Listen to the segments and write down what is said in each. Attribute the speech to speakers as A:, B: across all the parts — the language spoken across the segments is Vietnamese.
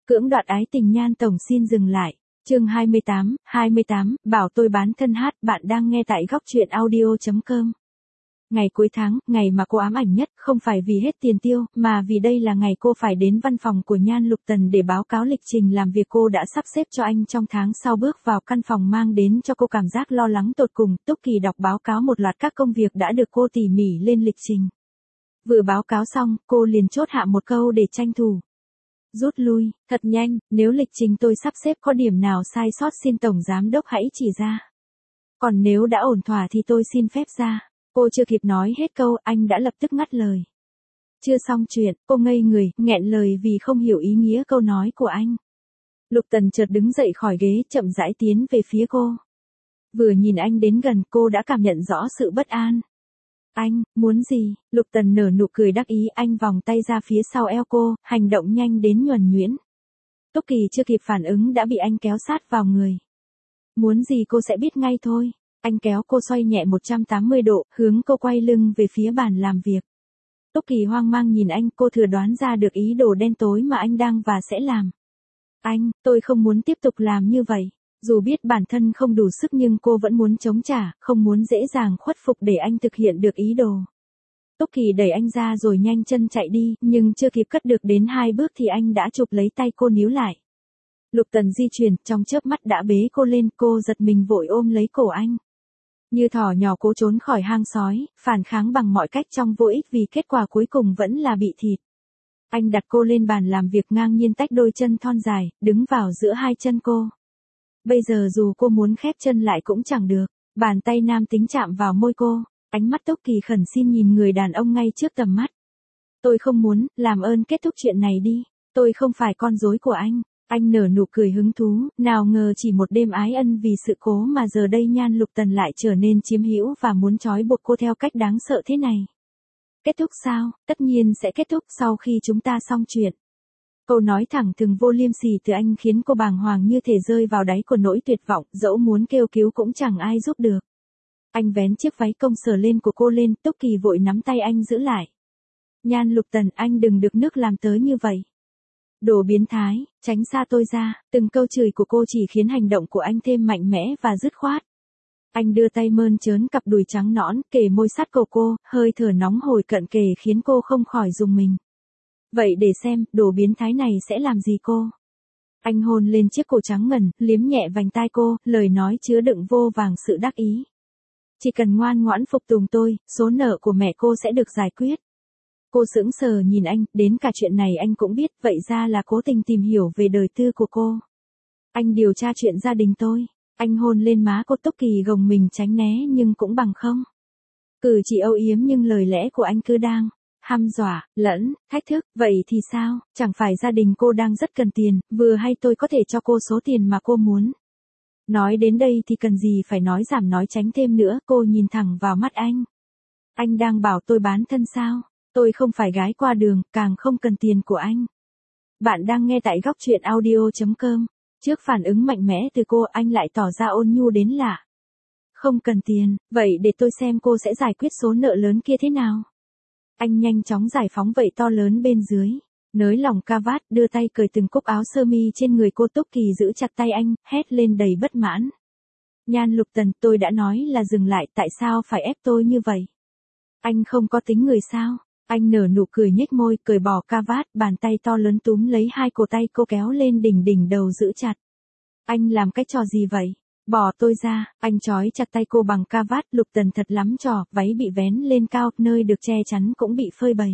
A: Cưỡng đoạt ái tình Nhan Tổng xin dừng lại. Chương 28, bảo tôi bán thân hát, bạn đang nghe tại góc truyện audio.com. Ngày cuối tháng, ngày mà cô ám ảnh nhất, không phải vì hết tiền tiêu, mà vì đây là ngày cô phải đến văn phòng của Nhan Lục Tần để báo cáo lịch trình làm việc cô đã sắp xếp cho anh trong tháng sau. Bước vào căn phòng mang đến cho cô cảm giác lo lắng tột cùng. Túc Kỳ đọc báo cáo một loạt các công việc đã được cô tỉ mỉ lên lịch trình. Vừa báo cáo xong, cô liền chốt hạ một câu để tranh thủ rút lui, thật nhanh, nếu lịch trình tôi sắp xếp có điểm nào sai sót xin Tổng Giám Đốc hãy chỉ ra. Còn nếu đã ổn thỏa thì tôi xin phép ra. Cô chưa kịp nói hết câu, anh đã lập tức ngắt lời. Chưa xong chuyện, cô ngây người, nghẹn lời vì không hiểu ý nghĩa câu nói của anh. Lục Tần chợt đứng dậy khỏi ghế, chậm rãi tiến về phía cô. Vừa nhìn anh đến gần, cô đã cảm nhận rõ sự bất an. Anh, muốn gì? Lục Tần nở nụ cười đắc ý, anh vòng tay ra phía sau eo cô, hành động nhanh đến nhuần nhuyễn. Túc Kỳ chưa kịp phản ứng đã bị anh kéo sát vào người. Muốn gì cô sẽ biết ngay thôi. Anh kéo cô xoay nhẹ 180 độ, hướng cô quay lưng về phía bàn làm việc. Túc Kỳ hoang mang nhìn anh, cô thừa đoán ra được ý đồ đen tối mà anh đang và sẽ làm. Anh, tôi không muốn tiếp tục làm như vậy. Dù biết bản thân không đủ sức nhưng cô vẫn muốn chống trả, không muốn dễ dàng khuất phục để anh thực hiện được ý đồ. Túc Kỳ đẩy anh ra rồi nhanh chân chạy đi, nhưng chưa kịp cất được đến 2 bước thì anh đã chụp lấy tay cô níu lại. Lục Tần di chuyển, trong chớp mắt đã bế cô lên, cô giật mình vội ôm lấy cổ anh. Như thỏ nhỏ cố trốn khỏi hang sói, phản kháng bằng mọi cách trong vô ích vì kết quả cuối cùng vẫn là bị thịt. Anh đặt cô lên bàn làm việc, ngang nhiên tách đôi chân thon dài, đứng vào giữa hai chân cô. Bây giờ dù cô muốn khép chân lại cũng chẳng được, bàn tay nam tính chạm vào môi cô, ánh mắt Túc Kỳ khẩn xin nhìn người đàn ông ngay trước tầm mắt. Tôi không muốn, làm ơn kết thúc chuyện này đi, tôi không phải con rối của anh. Anh nở nụ cười hứng thú, nào ngờ chỉ một đêm ái ân vì sự cố mà giờ đây Nhan Lục Tần lại trở nên chiếm hữu và muốn trói buộc cô theo cách đáng sợ thế này. Kết thúc sao? Tất nhiên sẽ kết thúc sau khi chúng ta xong chuyện. Câu nói thẳng thừng vô liêm sỉ từ anh khiến cô bàng hoàng như thể rơi vào đáy của nỗi tuyệt vọng, dẫu muốn kêu cứu cũng chẳng ai giúp được. Anh vén chiếc váy công sở lên của cô lên, Túc Kỳ vội nắm tay anh giữ lại. Nhan Lục Tần, anh đừng được nước làm tới như vậy. Đồ biến thái, tránh xa tôi ra, từng câu chửi của cô chỉ khiến hành động của anh thêm mạnh mẽ và dứt khoát. Anh đưa tay mơn trớn cặp đùi trắng nõn, kề môi sát cổ cô, hơi thở nóng hổi cận kề khiến cô không khỏi rùng mình. Vậy để xem, đồ biến thái này sẽ làm gì cô? Anh hôn lên chiếc cổ trắng ngần, liếm nhẹ vành tai cô, lời nói chứa đựng vô vàng sự đắc ý. Chỉ cần ngoan ngoãn phục tùng tôi, số nợ của mẹ cô sẽ được giải quyết. Cô sững sờ nhìn anh, đến cả chuyện này anh cũng biết, vậy ra là cố tình tìm hiểu về đời tư của cô. Anh điều tra chuyện gia đình tôi. Anh hôn lên má cô. Túc Kỳ gồng mình tránh né nhưng cũng bằng không. Cử chỉ âu yếm nhưng lời lẽ của anh cứ đang hăm dọa, lẫn, thách thức, vậy thì sao, chẳng phải gia đình cô đang rất cần tiền, vừa hay tôi có thể cho cô số tiền mà cô muốn. Nói đến đây thì cần gì phải nói giảm nói tránh thêm nữa, cô nhìn thẳng vào mắt anh. Anh đang bảo tôi bán thân sao? Tôi không phải gái qua đường, càng không cần tiền của anh. Bạn đang nghe tại góc truyện audio.com. Trước phản ứng mạnh mẽ từ cô, anh lại tỏ ra ôn nhu đến lạ. Không cần tiền, vậy để tôi xem cô sẽ giải quyết số nợ lớn kia thế nào. Anh nhanh chóng giải phóng vẩy to lớn bên dưới, nới lỏng ca vát, đưa tay cởi từng cúc áo sơ mi trên người cô. Túc Kỳ giữ chặt tay anh, hét lên đầy bất mãn. Nhan Lục Tần, tôi đã nói là dừng lại, tại sao phải ép tôi như vậy? Anh không có tính người sao? Anh nở nụ cười nhếch môi, cởi bỏ ca vát, bàn tay to lớn túm lấy hai cổ tay cô kéo lên đỉnh đầu giữ chặt. Anh làm cái trò gì vậy? Bỏ tôi ra, anh trói chặt tay cô bằng ca vát. Lục Tần thật lắm trò, váy bị vén lên cao, nơi được che chắn cũng bị phơi bày.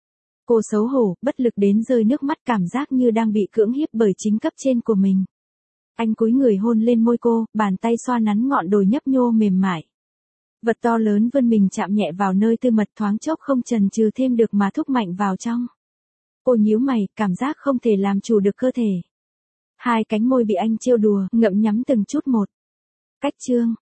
A: Cô xấu hổ, bất lực đến rơi nước mắt, cảm giác như đang bị cưỡng hiếp bởi chính cấp trên của mình. Anh cúi người hôn lên môi cô, bàn tay xoa nắn ngọn đồi nhấp nhô mềm mại. Vật to lớn vươn mình chạm nhẹ vào nơi tư mật, thoáng chốc không chần chừ thêm được mà thúc mạnh vào trong. Cô nhíu mày, cảm giác không thể làm chủ được cơ thể. Hai cánh môi bị anh trêu đùa, ngậm nhắm từng chút một. Cách chương.